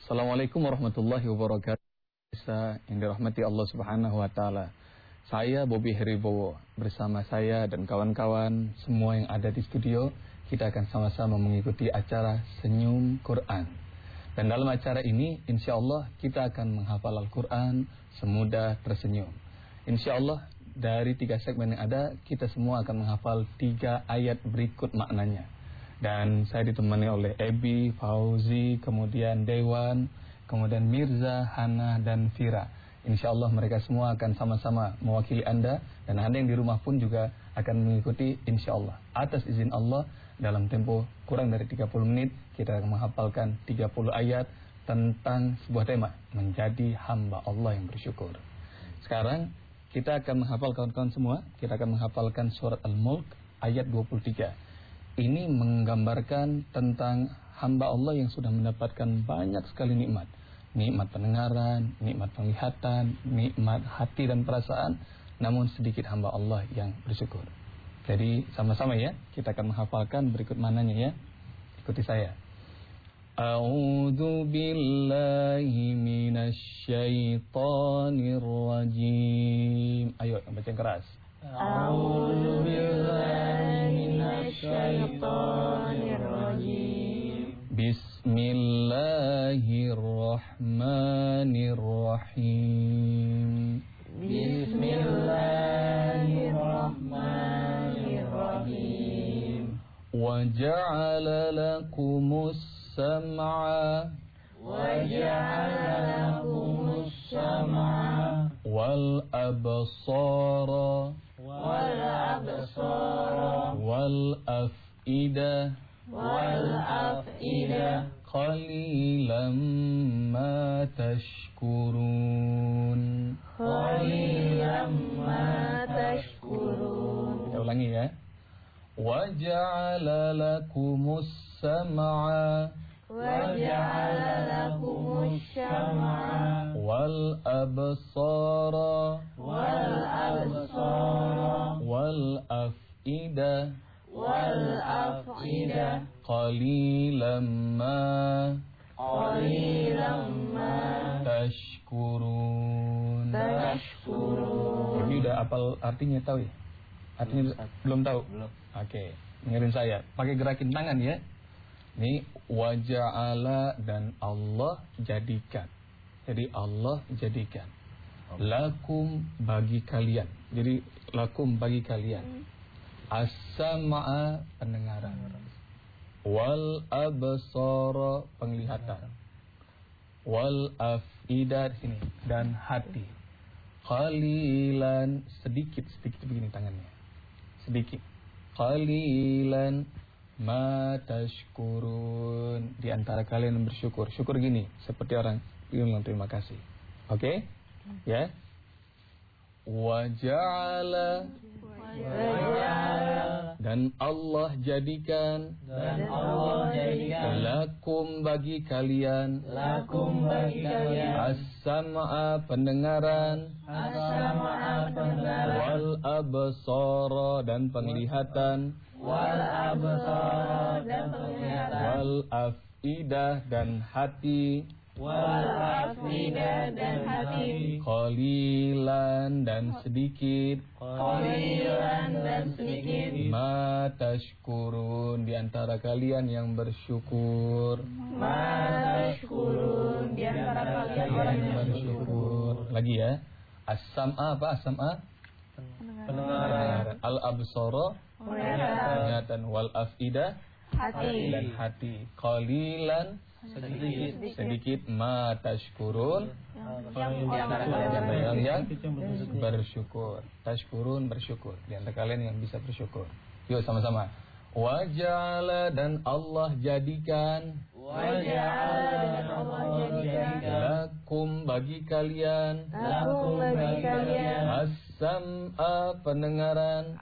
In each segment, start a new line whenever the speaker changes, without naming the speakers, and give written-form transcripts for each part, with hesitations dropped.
Assalamualaikum warahmatullahi wabarakatuh. Yang dirahmati Allah Subhanahu wa taala. Saya Bobby Heribowo bersama saya dan kawan-kawan semua yang ada di studio, kita akan sama-sama mengikuti acara Senyum Quran. Dan dalam acara ini insyaallah kita akan menghafal Al-Quran semudah tersenyum. Insyaallah dari 3 segmen yang ada, kita semua akan menghafal 3 ayat berikut maknanya. Dan saya ditemani oleh Ebi, Fauzi, kemudian Dewan, kemudian Mirza, Hana, dan Fira. InsyaAllah mereka semua akan sama-sama mewakili Anda. Dan Anda yang di rumah pun juga akan mengikuti insyaAllah. Atas izin Allah, dalam tempo kurang dari 30 menit, kita akan menghafalkan 30 ayat tentang sebuah tema, menjadi hamba Allah yang bersyukur. Sekarang kita akan menghafal, kawan-kawan semua, kita akan menghafalkan surat Al-Mulk ayat 23. Ini menggambarkan tentang hamba Allah yang sudah mendapatkan banyak sekali nikmat. Nikmat pendengaran, nikmat penglihatan, nikmat hati dan perasaan. Namun sedikit hamba Allah yang bersyukur. Jadi sama-sama ya, kita akan menghafalkan berikut mananya ya. Ikuti saya. A'udzu billahi minasy syaithanir rajim. Ayo baca keras.
A'udzu billahi minasy syaithanir rajim.
Bismillahirrahmanirrahim.
Bismillahirrahmanirrahim.
Wa ja'ala lakumus sam'a wal absara wal af'idah qalilan ma tashkurun. Kita ulangi ya. Wa ja'ala lakumus sam'a wal absara wal af'idah qalilan ma tashkurun. Ini udah apal artinya, tahu ya? Artinya belum tahu? Belum. Oke, dengerin saya. Pakai gerakin tangan ya. Ini waja'ala dan Allah jadikan. Jadi Allah jadikan. Lakum bagi kalian. Jadi lakum bagi kalian. As-sam'a pendengaran. Wal absara penglihatan. Wal af'idah sini dan hati. Qalilan sedikit begini tangannya. Sedikit. Qalilan ma tashkurun. Di antara kalian yang bersyukur. Syukur gini, seperti orang bilang terima kasih. Oke? Ya. Wa ja'ala dan Allah jadikan lakum bagi kalian as-sam'a pendengaran wal absara dan penglihatan wal af'idah dan hati qalilan dan sedikit ma tashkurun di antara kalian yang bersyukur. Lagi ya. As-sam'a apa as-sam'a? Pendengaran. Al-absara penglihatan wal af'idah dan hati. Qalilan sedikit ma tashkurun yang bersyukur. Tashkurun bersyukur. Di antara kalian yang bisa bersyukur. Yuk sama-sama. Wa ja'ala dan Allah jadikan lakum bagi kalian as-sam'a pendengaran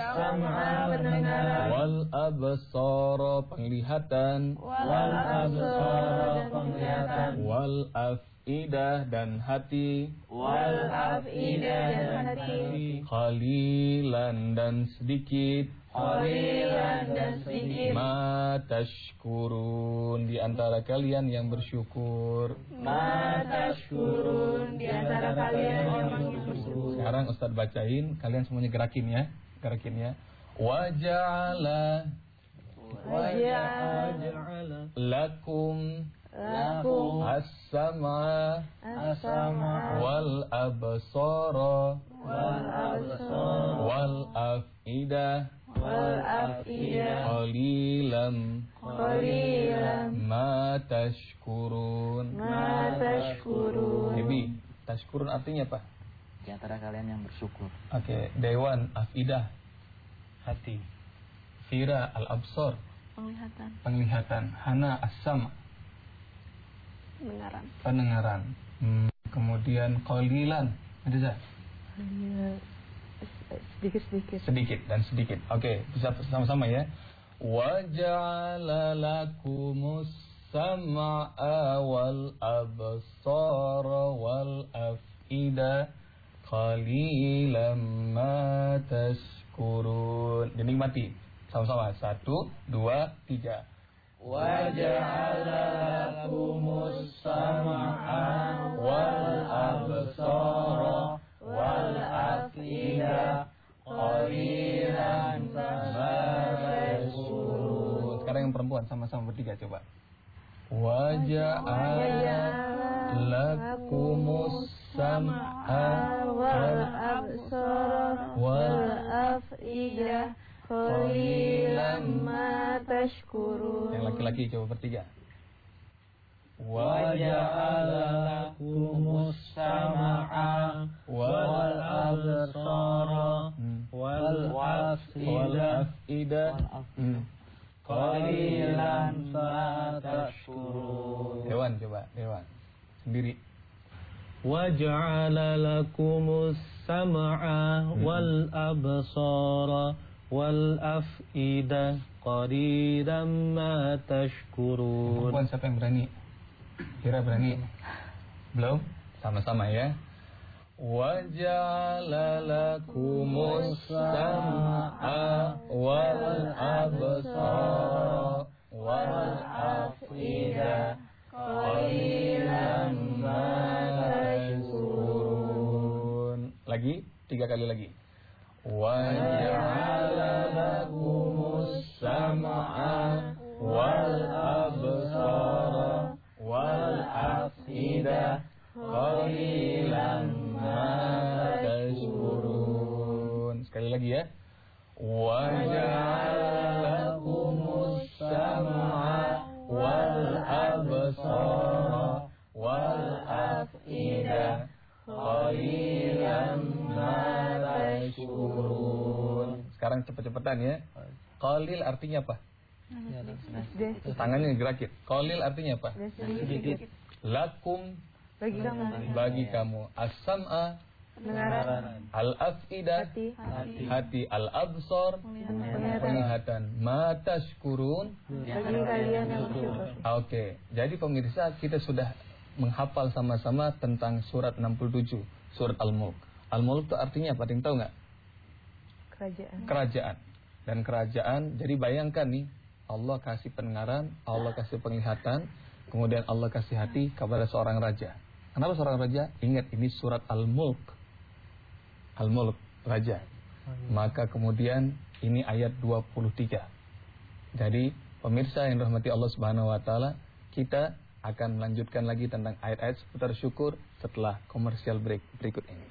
wal absara penglihatan wal af'idah dan hati qalilan dan sedikit
qalilan dan sedikit.
Ma tashkurun, di antara kalian yang bersyukur.
Ma tashkurun, di antara kalian yang bersyukur.
Sekarang Ustaz bacain, kalian semuanya gerakin ya. Wa ja'ala lakum as-sam'a wal absara wal af'idah qalilan ma tashkurun. Bibi, tashkurun artinya apa?
Di antara kalian yang bersyukur.
Oke, Dewan, afidah, hati. Fira, al-absar, penglihatan. Hana, as-sam, pendengaran. Kemudian qalilan, ada tak? Sedikit dan sedikit. Oke, bisa sama-sama ya. Wa ja'ala lakumus sam'a wal absara wal af'idah qalilan ma tashkurun. Dinikmati sama-sama. 1, 2, 3.
Wa ja'ala lakumus sam'a wal absara wal af'idah qalilan ma tashkurun.
Sekarang yang perempuan sama-sama bertiga coba. Wa ja'ala lakumus sam'a wal absara wal af'idah qalilan ma tashkurun. Yang laki-laki coba bertiga.
Wa ja'ala lakumus sam'a wal absara wal af'idah qalilan ma tashkurun.
Dewan coba, Dewan sendiri.
Wa ja'ala lakumus sam'a wal absara wal af'idah qalilan ma tashkurun.
Perempuan siapa yang berani? Kira berani? Belum? Sama-sama ya. Wa ja'ala lakumus sam'a wal absara wal af'idah qalilan ma tashkurun. Lagi, 3 kali lagi. Wa ja'ala lakumus sam'a wal absara wal af'idah qalilan ma tashkurun. Sekali lagi ya. Wa ja'ala lakumus sam'a wal absara wal af'idah qalilan ma tashkurun. Sekarang cepet-cepetan ya. Qalil artinya apa? Tangannya gerakin. Qalil artinya apa?
Sedikit.
Lakum, bagi kamu. As-sam'a, al-af'idah, hati. Al-absar, penglihatan. Ma tashkurun,
Bagi kalian yang bersyukur.
Oke, jadi pemirsa kita sudah menghafal sama-sama tentang surat 67, surat Al-Mulk. Al-Mulk itu artinya apa? Ada yang tahu nggak? Kerajaan. Dan kerajaan, jadi bayangkan nih, Allah kasih pendengaran, Allah kasih penglihatan, kemudian Allah kasih hati kepada seorang raja. Kenapa seorang raja? Ingat ini surat Al-Mulk. Al-Mulk, raja. Maka kemudian ini ayat 23. Jadi pemirsa yang dirahmati Allah Subhanahu wa taala, kita akan melanjutkan lagi tentang ayat-ayat seputar syukur setelah commercial break berikut ini.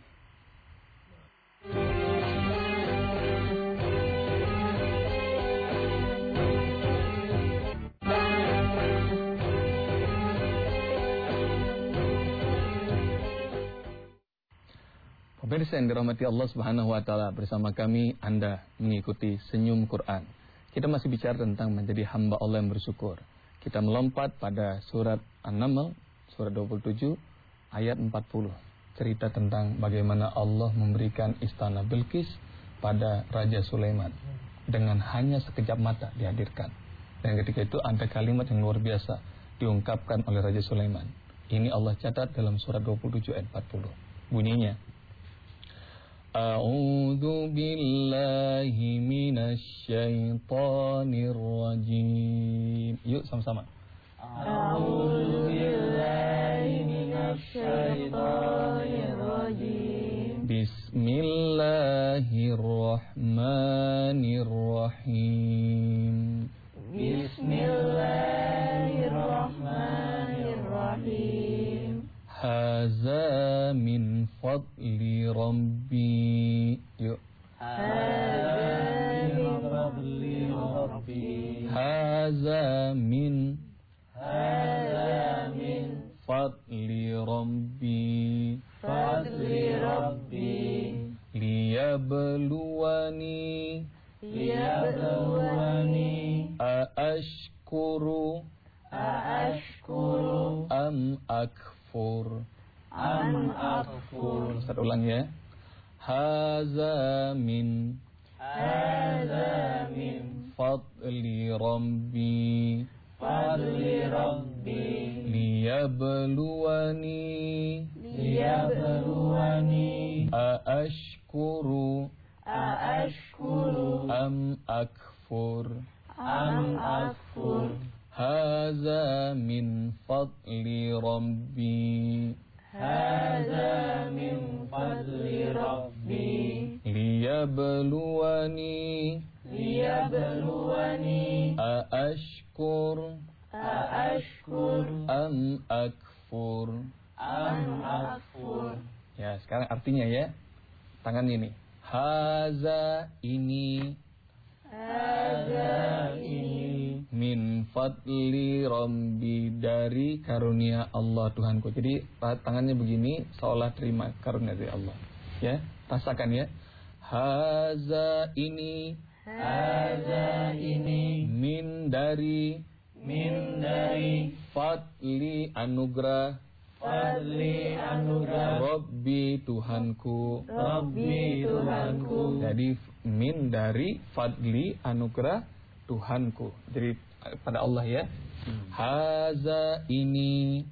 Pemirsa yang dirahmati Allah Subhanahu wa taala, bersama kami Anda mengikuti Senyum Quran. Kita masih bicara tentang menjadi hamba Allah yang bersyukur. Kita melompat pada surat An-Naml, surat 27 ayat 40. Cerita tentang bagaimana Allah memberikan istana Bilqis pada Raja Sulaiman dengan hanya sekejap mata dihadirkan. Dan ketika itu ada kalimat yang luar biasa diungkapkan oleh Raja Sulaiman. Ini Allah catat dalam surat 27 ayat 40. Bunyinya, A'udzu billahi minasy syaithanir rajim. Yuk sama-sama.
A'udzu billahi minasy syaithanir rajim.
Bismillahirrahmanirrahim.
Bismillahirrahmanirrahim.
Haza min fadli Rabbi. Yuk.
Haza min fadli Rabbi.
Haza min fadli Rabbi.
Fadli Rabbi.
Liyabluwani aashkuru am akfur. Ustaz ulang ya. Haza min fadli Rabbi. Liyabluwani aashkuru am akfur. Haza min fadli Rabbi. Liyabluwani aashkur am akfur. Ya, sekarang artinya ya. Tangan ini. Haza ini. Min fadli Rabbi, dari karunia Allah Tuhanku. Jadi tangannya begini seolah terima karunia dari Allah. Ya, rasakan ya. Haza ini. Min dari fadli anugerah Rabbi Tuhanku. Jadi min dari fadli anugerah Tuhanku. Jadi pada Allah ya. Haza ini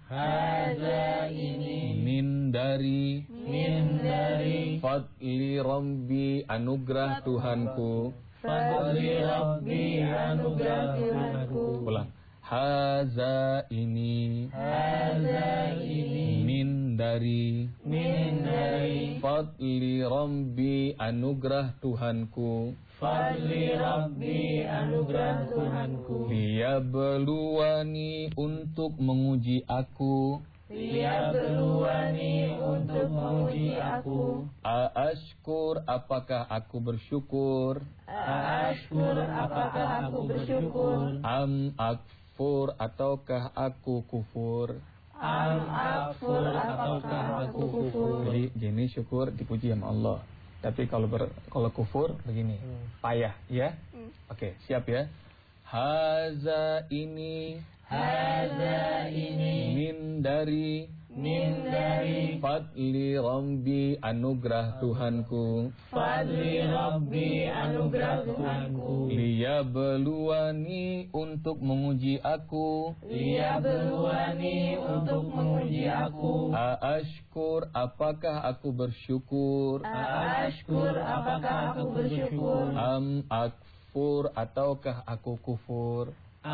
min dari fadli Rabbi anugerah Tuhanku. Ulang. Haza ini min dari fadli Rabbi anugerah Tuhanku. Liyabluwani, untuk menguji aku. Aashkur, apakah aku bersyukur. Am akfur, ataukah aku kufur. Jadi gini, syukur dipuji sama Allah. Tapi kalau kufur begini, payah ya. Oke, siap ya. Haza ini min dari fadli Rabbi anugerah Tuhanku. Liyabluwani, untuk menguji aku. Aashkur, apakah aku bersyukur. Am akfur, ataukah aku kufur.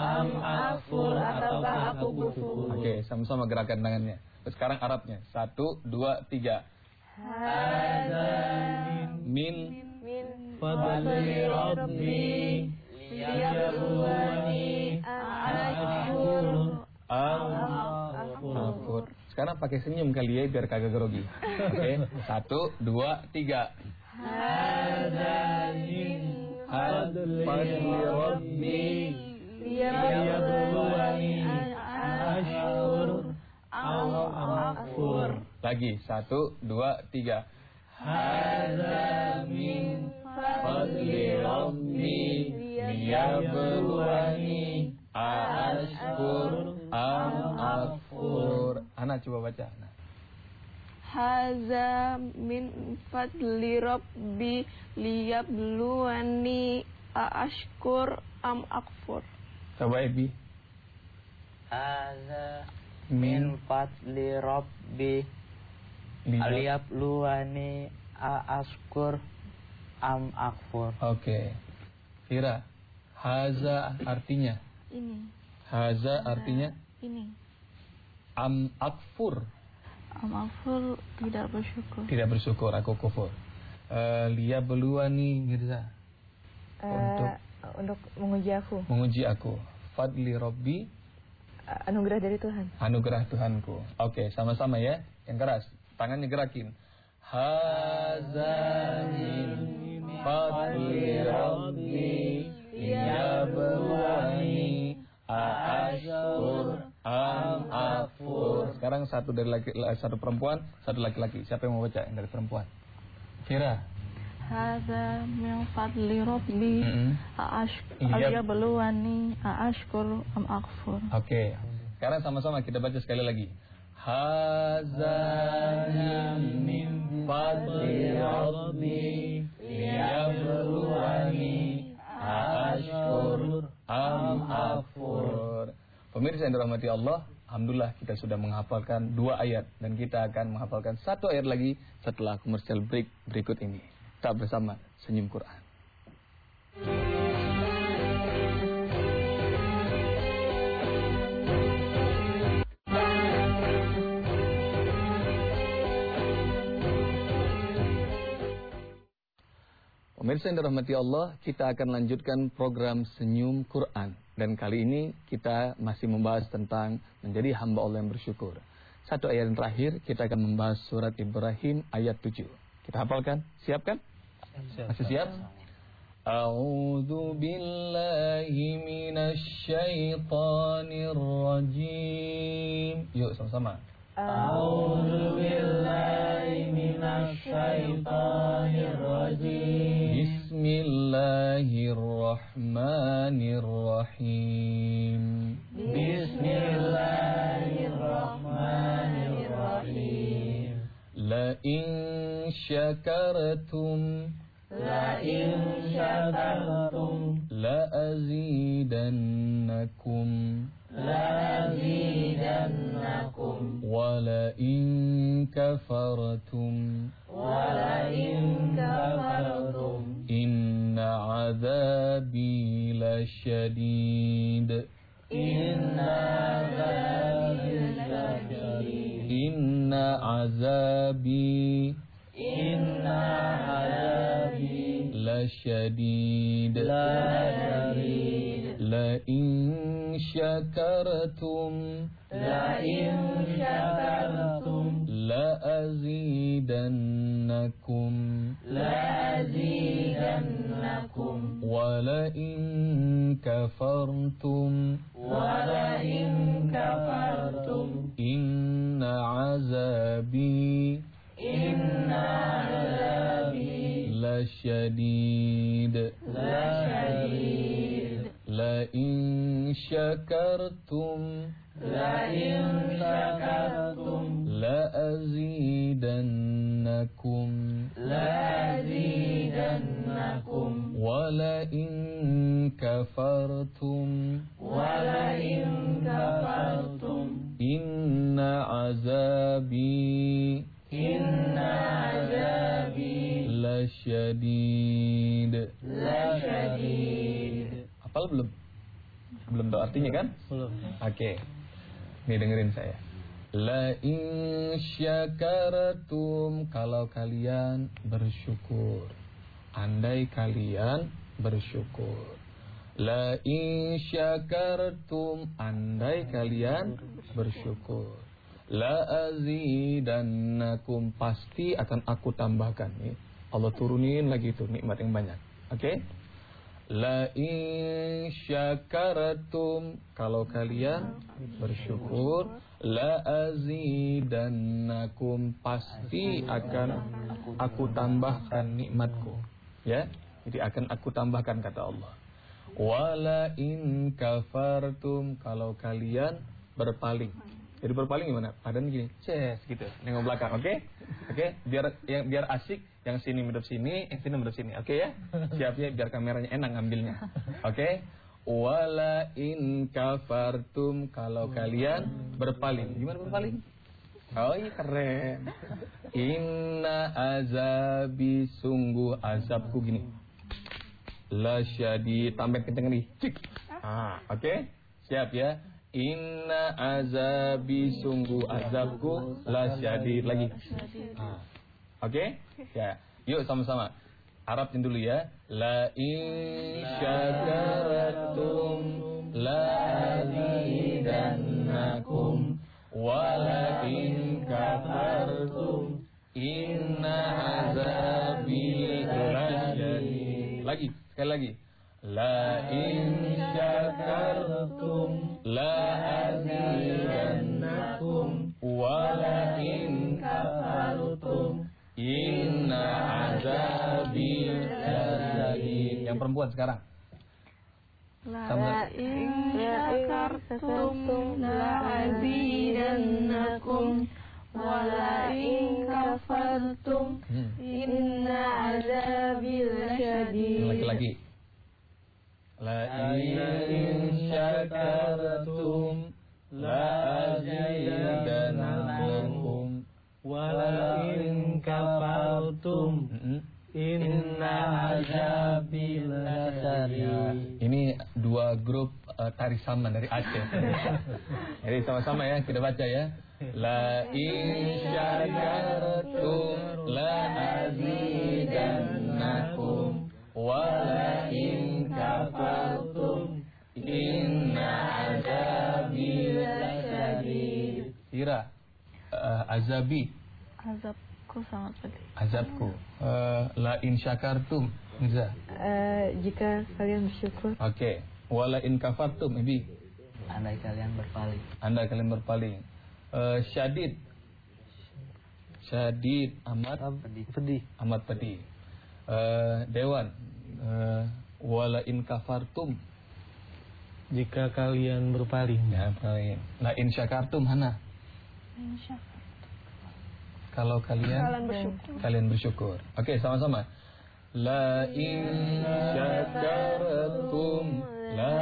Oke, sama-sama gerakan tangannya. Sekarang Arabnya. 1, 2, 3. Min
fadli Rabbi. Liyabluwani
akfur. Sekarang pakai senyum kali ya biar kagak grogi. Oke, 1, 2, 3. Fadli Rabbi. Liyabluwani akfur. Lagi 1, 2, 3.
Hadza min fadli Rabbi liyabluwani ashkur am akfur.
Ana coba baca.
Haza min fadli Rabbi liyabluwani ashkur am akfur.
Coba Ebi.
Haza min fadli Rabbi liyabluwani Ashkur am akfur.
Oke. Fira, haza artinya?
Ini.
Haza artinya?
Ini.
Am akfur?
Am akfur tidak bersyukur.
Tidak bersyukur, aku kufur. Lia beluani Mirza.
Untuk menguji aku.
Menguji aku. Fadli Robbi.
Anugerah dari Tuhan.
Anugerah Tuhanku. Oke, sama-sama ya. Yang keras. Tangannya gerakin. Haza min fadli Rabbi liyabluwani aashkur am akfur. Sekarang satu perempuan, satu laki-laki. Siapa yang mau baca yang dari perempuan? Fira.
Hadza min fadli rabbi liyabluwani aashkur am akfur.
Oke. Sekarang sama-sama kita baca sekali lagi. Hadza min fadli rabbi liyabluwani aashkur am akfur. Pemirsa yang dirahmati Allah, alhamdulillah kita sudah menghafalkan 2 ayat dan kita akan menghafalkan 1 ayat lagi setelah commercial break berikut ini. Tetap bersama Senyum Quran. Pemirsa yang dirahmati Allah, kita akan lanjutkan program Senyum Quran. Dan kali ini kita masih membahas tentang menjadi hamba Allah yang bersyukur. 1 ayat yang terakhir, kita akan membahas surat Ibrahim ayat 7. Kita hafalkan? Siap kan? Masih siap? A'udzu billahi minasy syaithanir rajim. Yuk sama-sama.
A'udzu billahi minasy syaithanir rajim.
Bismillahirrahmanirrahim.
Bismillahirrahmanirrahim.
La in syakartum
La in syakartum
la azidannakum
la azidannakum
wa la in kafartum
wa la in kafartum
inna azabi lasyadid.
inna azabi lasyadid.
Inna azabi
Inna azabi
lasyadid. La in syakartum
La in syakartum
la azidannakum
la azidannakum
wa la in kafartum
wa la in kafartum
inna azabi
inna azabi
lasyadid.
lasyadid.
La in syakartum
La in syakartum
la azidannakum
la azidannakum
wa la in kafartum
wa la in kafartum
inna azabi
inna azabi
lasyadid.
lasyadid.
Hafal belum? Belum tahu artinya kan?
Belum.
Oke. Nih dengerin saya. La in syakartum, kalau kalian bersyukur. Andai kalian bersyukur. La in syakartum, andai kalian bersyukur. La azidannakum, pasti akan aku tambahkan. Nih, Allah turunin lagi itu nikmat yang banyak. Oke? La in syakartum, kalau kalian bersyukur. La azidannakum, pasti akan aku tambahkan nikmatku. Ya, jadi akan aku tambahkan kata Allah. Wala in kafartum, kalau kalian berpaling. Jadi berpaling gimana? Badan gini, ces gitu, nengok belakang, oke? Oke, biar asik, yang sini medep sini, yang sini medep sini, oke ya? Siap ya, biar kameranya enak ngambilnya. Oke? Wala in kafartum, kalau kalian berpaling. Gimana berpaling? Oh iya keren. Inna azabi, sungguh azabku gini. La syadid, tambah kenceng nih. Cik. Oke? Siap ya. Inna azabi, sungguh azabku la syadid. Lagi. Oke? Ya. Yuk sama-sama. Arabin dulu ya. La in syakaratum la azidannakum wa la in kafartum inna azabi lasyadid. Lagi, sekali lagi. La in syakartum la azidannakum wa la in kafartum inna azabi lasyadid. Yang perempuan sekarang.
La in syakartum la azidannakum wa la in kafartum inna azabi lasyadid.
Lagi-lagi. La in syakartum la azidannakum
wa la in kafartum inna azabi lasyadid.
Ini dua grup tari saman dari Aceh. Jadi sama-sama ya, kita baca ya. La in syakartum la azidannakum wa la in kafartum inna azabi lasyadid. Ira, azabi.
Azabku sangat pedih.
Azabku. La in syakartum, Mirza.
Jika kalian bersyukur.
Oke. Wala in kafartum, Ibi.
Andai kalian berpaling.
Anda kalian berpaling. Syadid. Syadid, amat
Pedih.
amat pedih. Dewan. Wala in kafartum.
Jika kalian berpaling.
Ya, berpaling. La in syakartum, Hana. Kalau kalian bersyukur. Oke, sama-sama. La in syakartum la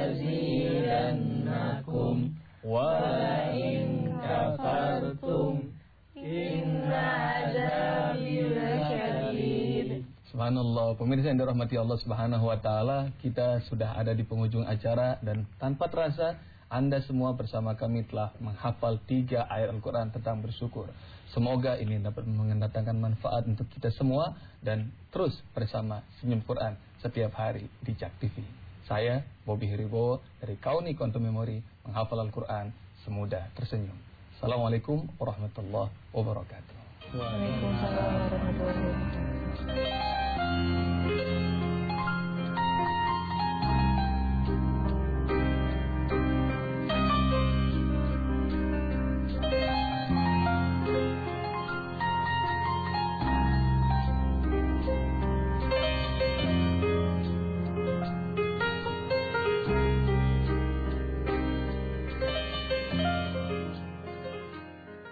azidannakum wa la in kafartum inna azabi lasyadid. Subhanallah, pemirsa yang dirahmati Allah Subhanahu wa taala, kita sudah ada di penghujung acara dan tanpa terasa Anda semua bersama kami telah menghafal 3 ayat Al-Quran tentang bersyukur. Semoga ini dapat mendatangkan manfaat untuk kita semua dan terus bersama Senyum Quran setiap hari di JAK TV. Saya, Bobby Heribowo dari Kauni Quantum Memory, menghafal Al-Quran semudah tersenyum. Assalamualaikum warahmatullahi wabarakatuh.
Waalaikumsalam warahmatullahi wabarakatuh.